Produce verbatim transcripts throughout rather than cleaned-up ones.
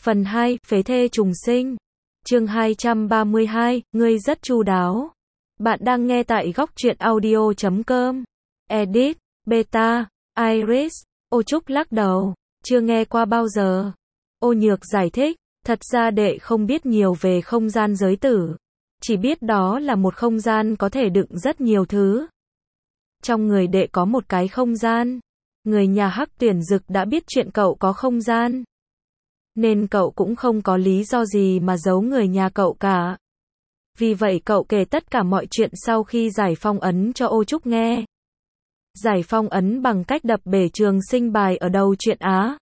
Phần hai, phế thê trùng sinh. Chương hai trăm ba mươi hai, ngươi rất chu đáo. Bạn đang nghe tại góc truyện audio chấm com. Edit, Beta, Iris. Ô Trúc lắc đầu, chưa nghe qua bao giờ. Ô Nhược giải thích, thật ra đệ không biết nhiều về không gian giới tử. Chỉ biết đó là một không gian có thể đựng rất nhiều thứ. Trong người đệ có một cái không gian. Người nhà Hắc Tuyển Dực đã biết chuyện cậu có không gian. Nên cậu cũng không có lý do gì mà giấu người nhà cậu cả. Vì vậy cậu kể tất cả mọi chuyện sau khi giải phong ấn cho Ô Trúc nghe. Giải phong ấn bằng cách đập bể trường sinh bài ở đầu truyện Á.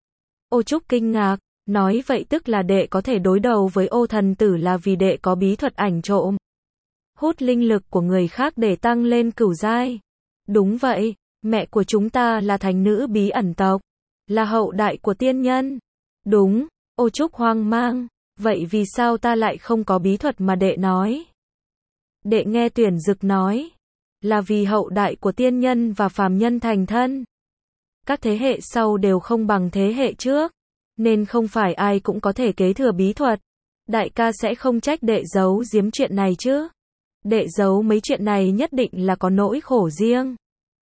Ô Trúc kinh ngạc, nói vậy tức là đệ có thể đối đầu với Ô Thần Tử là vì đệ có bí thuật ảnh trộm. Hút linh lực của người khác để tăng lên cửu giai. Đúng vậy, mẹ của chúng ta là thành nữ bí ẩn tộc. Là hậu đại của tiên nhân. Đúng, Ô Trúc hoang mang. Vậy vì sao ta lại không có bí thuật mà đệ nói? Đệ nghe Tuyển Dực nói. Là vì hậu đại của tiên nhân và phàm nhân thành thân. Các thế hệ sau đều không bằng thế hệ trước. Nên không phải ai cũng có thể kế thừa bí thuật. Đại ca sẽ không trách đệ giấu giếm chuyện này chứ. Đệ giấu mấy chuyện này nhất định là có nỗi khổ riêng.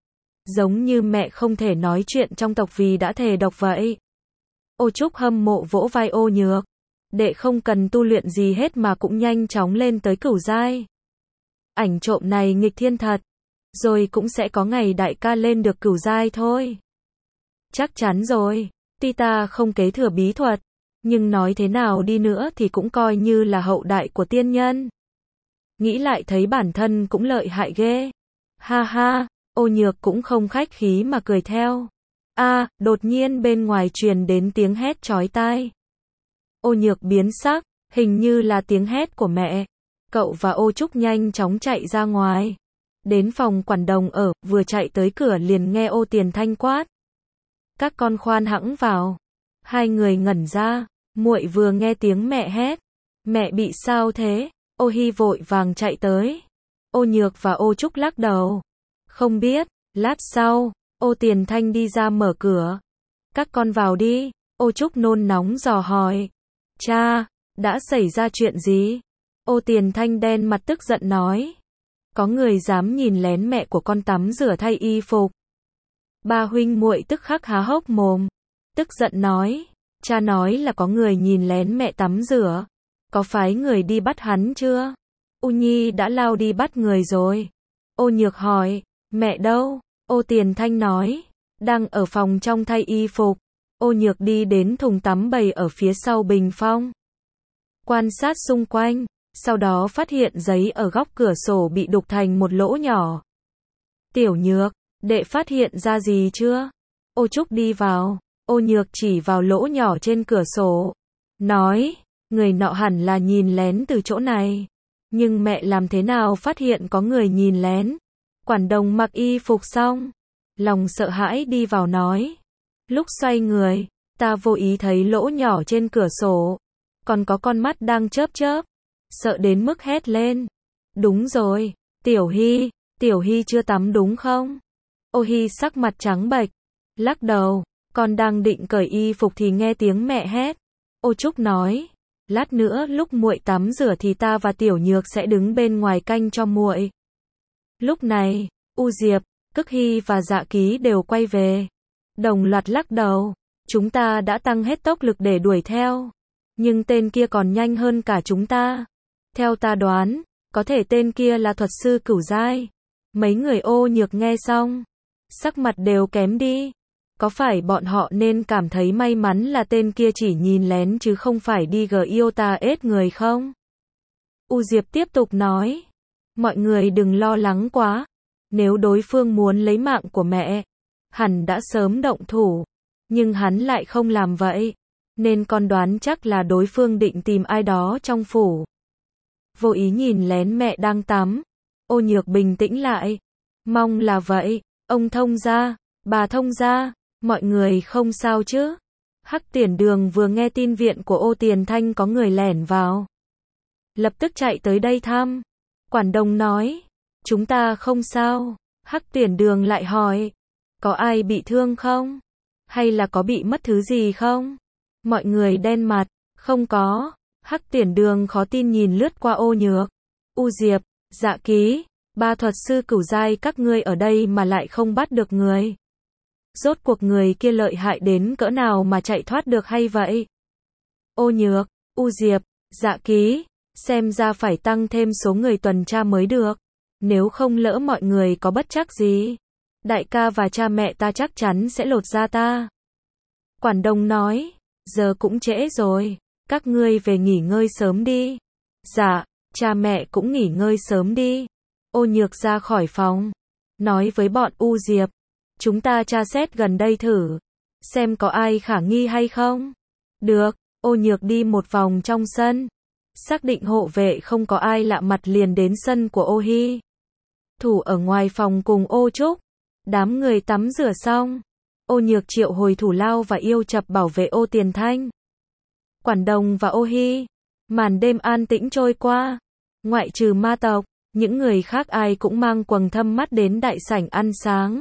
Giống như mẹ không thể nói chuyện trong tộc vì đã thề độc vậy. Ô Trúc hâm mộ vỗ vai Ô Nhược. Đệ không cần tu luyện gì hết mà cũng nhanh chóng lên tới cửu giai. Ảnh trộm này nghịch thiên thật. Rồi cũng sẽ có ngày đại ca lên được cửu giai thôi. Chắc chắn rồi. Tuy ta không kế thừa bí thuật. Nhưng nói thế nào đi nữa thì cũng coi như là hậu đại của tiên nhân. Nghĩ lại thấy bản thân cũng lợi hại ghê. Ha ha, Ô Nhược cũng không khách khí mà cười theo. A, đột nhiên bên ngoài truyền đến tiếng hét chói tai. Ô Nhược biến sắc, hình như là tiếng hét của mẹ. Cậu và Ô Trúc nhanh chóng chạy ra ngoài. Đến phòng quản đồng ở, vừa chạy tới cửa liền nghe Ô Tiền Thanh quát. Các con khoan hẵng vào. Hai người ngẩn ra, muội vừa nghe tiếng mẹ hét. Mẹ bị sao thế? Ô Hi vội vàng chạy tới. Ô Nhược và Ô Trúc lắc đầu. Không biết, lát sau, Ô Tiền Thanh đi ra mở cửa. Các con vào đi, Ô Trúc nôn nóng dò hỏi. Cha, đã xảy ra chuyện gì? Ô Tiền Thanh đen mặt tức giận nói. Có người dám nhìn lén mẹ của con tắm rửa thay y phục. Ba huynh muội tức khắc há hốc mồm. Tức giận nói. Cha nói là có người nhìn lén mẹ tắm rửa. Có phái người đi bắt hắn chưa? U Nhi đã lao đi bắt người rồi. Ô Nhược hỏi. Mẹ đâu? Ô Tiền Thanh nói. Đang ở phòng trong thay y phục. Ô Nhược đi đến thùng tắm bày ở phía sau bình phong. Quan sát xung quanh. Sau đó phát hiện giấy ở góc cửa sổ bị đục thành một lỗ nhỏ. Tiểu Nhược, đệ phát hiện ra gì chưa? Ô Trúc đi vào. Ô Nhược chỉ vào lỗ nhỏ trên cửa sổ. Nói, người nọ hẳn là nhìn lén từ chỗ này. Nhưng mẹ làm thế nào phát hiện có người nhìn lén? Quản đồng mặc y phục xong. Lòng sợ hãi đi vào nói. Lúc xoay người, ta vô ý thấy lỗ nhỏ trên cửa sổ. Còn có con mắt đang chớp chớp. Sợ đến mức hét lên. Đúng rồi, Tiểu Hy, Tiểu Hy chưa tắm đúng không? Ô Hy sắc mặt trắng bệch, lắc đầu, con đang định cởi y phục thì nghe tiếng mẹ hét. Ô Trúc nói, lát nữa lúc muội tắm rửa thì ta và Tiểu Nhược sẽ đứng bên ngoài canh cho muội. Lúc này, U Diệp, Cức Hy và Dạ Ký đều quay về. Đồng loạt lắc đầu, chúng ta đã tăng hết tốc lực để đuổi theo. Nhưng tên kia còn nhanh hơn cả chúng ta. Theo ta đoán, có thể tên kia là thuật sư cửu giai. Mấy người Ô Nhược nghe xong, sắc mặt đều kém đi. Có phải bọn họ nên cảm thấy may mắn là tên kia chỉ nhìn lén chứ không phải đi gờ yêu ta ết người không? U Diệp tiếp tục nói. Mọi người đừng lo lắng quá. Nếu đối phương muốn lấy mạng của mẹ, hẳn đã sớm động thủ. Nhưng hắn lại không làm vậy. Nên con đoán chắc là đối phương định tìm ai đó trong phủ. Vô ý nhìn lén mẹ đang tắm. Ô Nhược bình tĩnh lại. Mong là vậy. Ông thông gia, bà thông gia, mọi người không sao chứ? Hắc Tiền Đường vừa nghe tin viện của Ô Tiền Thanh có người lẻn vào. Lập tức chạy tới đây thăm. Quản đồng nói. Chúng ta không sao. Hắc Tiền Đường lại hỏi. Có ai bị thương không? Hay là có bị mất thứ gì không? Mọi người đen mặt, không có. Hắc Tiền Đường khó tin nhìn lướt qua Ô Nhược. U Diệp, Dạ Ký, ba thuật sư cửu giai các ngươi ở đây mà lại không bắt được người. Rốt cuộc người kia lợi hại đến cỡ nào mà chạy thoát được hay vậy? Ô Nhược, U Diệp, Dạ Ký, xem ra phải tăng thêm số người tuần tra mới được. Nếu không lỡ mọi người có bất trắc gì, đại ca và cha mẹ ta chắc chắn sẽ lột da ta. Quản Đông nói, giờ cũng trễ rồi, các ngươi về nghỉ ngơi sớm đi. Dạ, cha mẹ cũng nghỉ ngơi sớm đi. Ô Nhược ra khỏi phòng, nói với bọn U Diệp, chúng ta tra xét gần đây thử, xem có ai khả nghi hay không. Được, Ô Nhược đi một vòng trong sân, xác định hộ vệ không có ai lạ mặt liền đến sân của Ô Hi. Thủ ở ngoài phòng cùng Ô Trúc, đám người tắm rửa xong, Ô Nhược triệu hồi thủ lao và yêu chập bảo vệ Ô Tiền Thanh. Quản Đồng và Ô Hi, màn đêm an tĩnh trôi qua, ngoại trừ ma tộc, những người khác ai cũng mang quầng thâm mắt đến đại sảnh ăn sáng.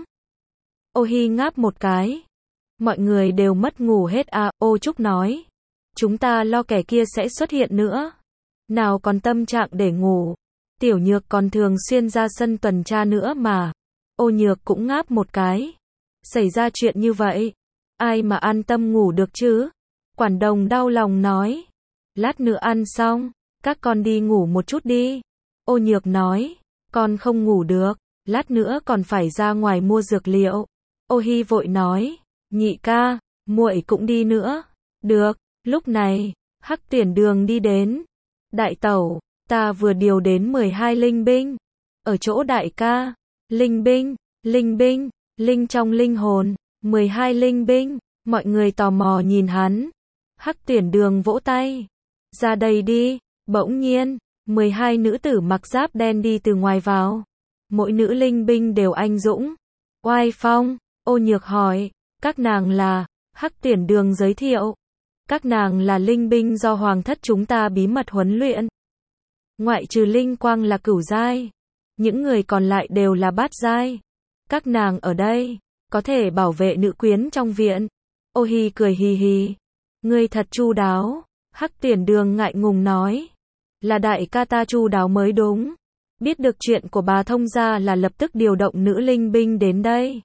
Ô Hi ngáp một cái, mọi người đều mất ngủ hết à. Ô Trúc nói, chúng ta lo kẻ kia sẽ xuất hiện nữa, nào còn tâm trạng để ngủ. Tiểu Nhược còn thường xuyên ra sân tuần tra nữa mà. Ô Nhược cũng ngáp một cái, xảy ra chuyện như vậy, ai mà an tâm ngủ được chứ? Quản Đồng đau lòng nói, lát nữa ăn xong, các con đi ngủ một chút đi. Ô Nhược nói, con không ngủ được, lát nữa còn phải ra ngoài mua dược liệu. Ô Hi vội nói, nhị ca, muội cũng đi nữa. Được. Lúc này, Hắc Tiền Đường đi đến. Đại tẩu, ta vừa điều đến mười hai linh binh. Ở chỗ đại ca. Linh binh, linh binh, linh trong linh hồn. mười hai linh binh. Mọi người tò mò nhìn hắn. Hắc Tiền Đường vỗ tay. Ra đây đi. Bỗng nhiên, mười hai nữ tử mặc giáp đen đi từ ngoài vào. Mỗi nữ linh binh đều anh dũng, oai phong. Ô Nhược hỏi, các nàng là? Hắc Tiền Đường giới thiệu, các nàng là linh binh do hoàng thất chúng ta bí mật huấn luyện. Ngoại trừ linh quang là cửu giai, những người còn lại đều là bát giai. Các nàng ở đây, có thể bảo vệ nữ quyến trong viện. Ô Hi cười hì hì, ngươi thật chu đáo. Hắc Tiền Đường ngại ngùng nói, là đại ca ta chu đáo mới đúng. Biết được chuyện của bà thông gia là lập tức điều động nữ linh binh đến đây.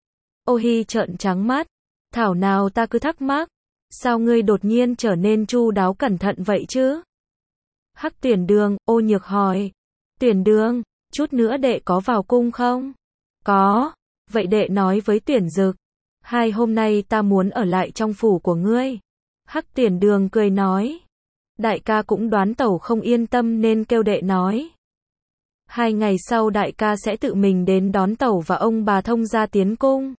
Ô Hi trợn trắng mắt, thảo nào ta cứ thắc mắc, sao ngươi đột nhiên trở nên chu đáo cẩn thận vậy chứ? Hắc Tiền Đường, Ô Nhược hỏi, Tiền Đường, chút nữa đệ có vào cung không? Có, vậy đệ nói với Tuyển Dực, hai hôm nay ta muốn ở lại trong phủ của ngươi. Hắc Tiền Đường cười nói, đại ca cũng đoán tẩu không yên tâm nên kêu đệ nói. Hai ngày sau đại ca sẽ tự mình đến đón tẩu và ông bà thông gia tiến cung.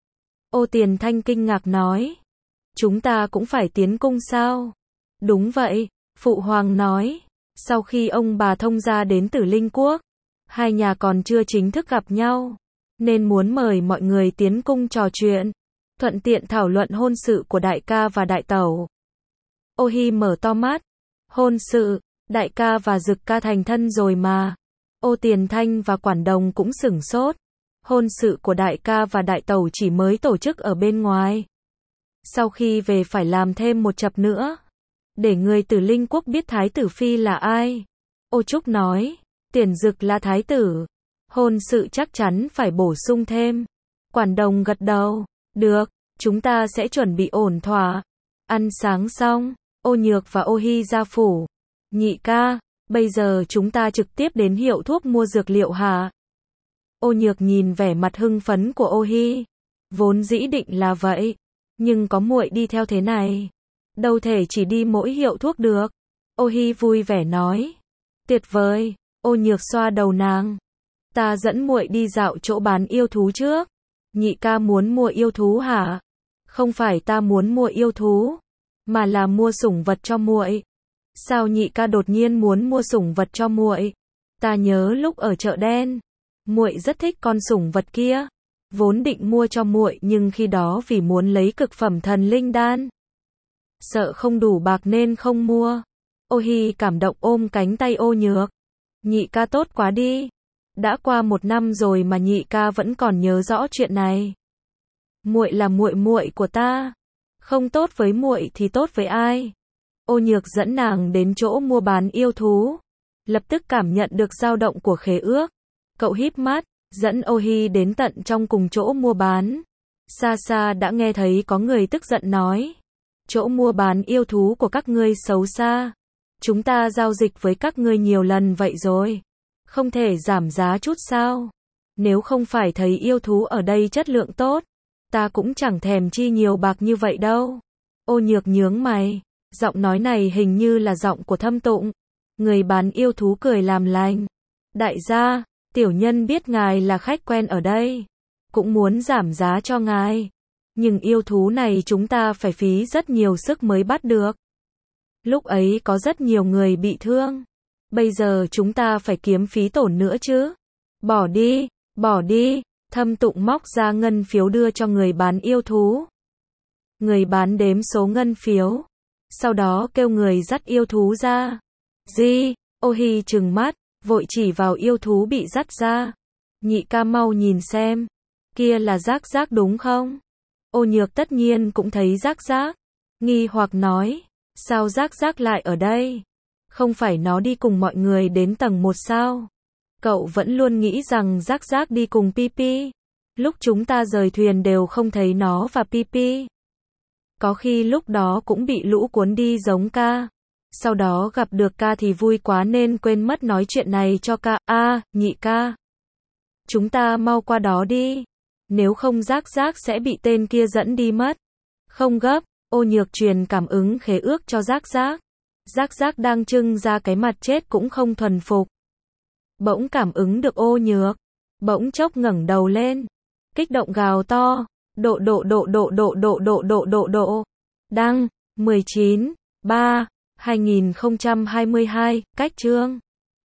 Ô Tiền Thanh kinh ngạc nói, chúng ta cũng phải tiến cung sao? Đúng vậy, Phụ Hoàng nói, sau khi ông bà thông gia đến Tử Linh Quốc, hai nhà còn chưa chính thức gặp nhau, nên muốn mời mọi người tiến cung trò chuyện, thuận tiện thảo luận hôn sự của đại ca và đại tẩu. Ô Hi mở to mắt, hôn sự, đại ca và Dực ca thành thân rồi mà. Ô Tiền Thanh và Quản Đồng cũng sửng sốt, hôn sự của đại ca và đại tẩu chỉ mới tổ chức ở bên ngoài. Sau khi về phải làm thêm một chập nữa, để người Tử Linh Quốc biết Thái tử Phi là ai. Ô Trúc nói, Tiền Dực là Thái tử, hôn sự chắc chắn phải bổ sung thêm. Quản Đồng gật đầu, được, chúng ta sẽ chuẩn bị ổn thỏa. Ăn sáng xong, Ô Nhược và Ô Hi ra phủ. Nhị ca, bây giờ chúng ta trực tiếp đến hiệu thuốc mua dược liệu hả? Ô Nhược nhìn vẻ mặt hưng phấn của Ô Hi, vốn dĩ định là vậy, nhưng có muội đi theo thế này, đâu thể chỉ đi mỗi hiệu thuốc được. Ô Hi vui vẻ nói, tuyệt vời. Ô Nhược xoa đầu nàng, ta dẫn muội đi dạo chỗ bán yêu thú trước. Nhị ca muốn mua yêu thú hả? Không phải ta muốn mua yêu thú, mà là mua sủng vật cho muội. Sao nhị ca đột nhiên muốn mua sủng vật cho muội? Ta nhớ lúc ở chợ đen, muội rất thích con sủng vật kia, vốn định mua cho muội nhưng khi đó vì muốn lấy cực phẩm thần linh đan, sợ không đủ bạc nên không mua. Ô Hi cảm động ôm cánh tay Ô Nhược, nhị ca tốt quá đi, đã qua một năm rồi mà nhị ca vẫn còn nhớ rõ chuyện này. Muội là muội muội của ta, Không tốt với muội thì tốt với ai? Ô Nhược dẫn nàng đến chỗ mua bán yêu thú. Lập tức cảm nhận được dao động của khế ước. Cậu híp mắt, dẫn Ô Hi đến tận trong cùng chỗ mua bán. Xa xa đã nghe thấy có người tức giận nói. Chỗ mua bán yêu thú của các ngươi xấu xa. Chúng ta giao dịch với các ngươi nhiều lần vậy rồi. Không thể giảm giá chút sao? Nếu không phải thấy yêu thú ở đây chất lượng tốt, ta cũng chẳng thèm chi nhiều bạc như vậy đâu. Ô Nhược nhướng mày. Giọng nói này hình như là giọng của Thâm Tụng. Người bán yêu thú cười làm lành. Đại gia, tiểu nhân biết ngài là khách quen ở đây. Cũng muốn giảm giá cho ngài. Nhưng yêu thú này chúng ta phải phí rất nhiều sức mới bắt được. Lúc ấy có rất nhiều người bị thương. Bây giờ chúng ta phải kiếm phí tổn nữa chứ. Bỏ đi, bỏ đi. Thâm Tụng móc ra ngân phiếu đưa cho người bán yêu thú. Người bán đếm số ngân phiếu. Sau đó kêu người dắt yêu thú ra. Gì? Ô Hi trừng mắt, vội chỉ vào yêu thú bị dắt ra. Nhị ca mau nhìn xem. Kia là Giác Giác đúng không? Ô Nhược tất nhiên cũng thấy Giác Giác. Nghi hoặc nói. Sao Giác Giác lại ở đây? Không phải nó đi cùng mọi người đến tầng một sao? Cậu vẫn luôn nghĩ rằng Giác Giác đi cùng Pipi. Lúc chúng ta rời thuyền đều không thấy nó và Pipi. Có khi lúc đó cũng bị lũ cuốn đi giống ca. Sau đó gặp được ca thì vui quá nên quên mất nói chuyện này cho ca. A, à, nhị ca. Chúng ta mau qua đó đi. Nếu không Giác Giác sẽ bị tên kia dẫn đi mất. Không gấp, Ô Nhược truyền cảm ứng khế ước cho Giác Giác. Giác Giác đang trưng ra cái mặt chết cũng không thuần phục. Bỗng cảm ứng được Ô Nhược. Bỗng chốc ngẩng đầu lên. Kích động gào to. Độ độ độ độ độ độ độ độ độ độ. Đăng, mười chín, ba, hai nghìn không trăm hai mươi hai, cách chương.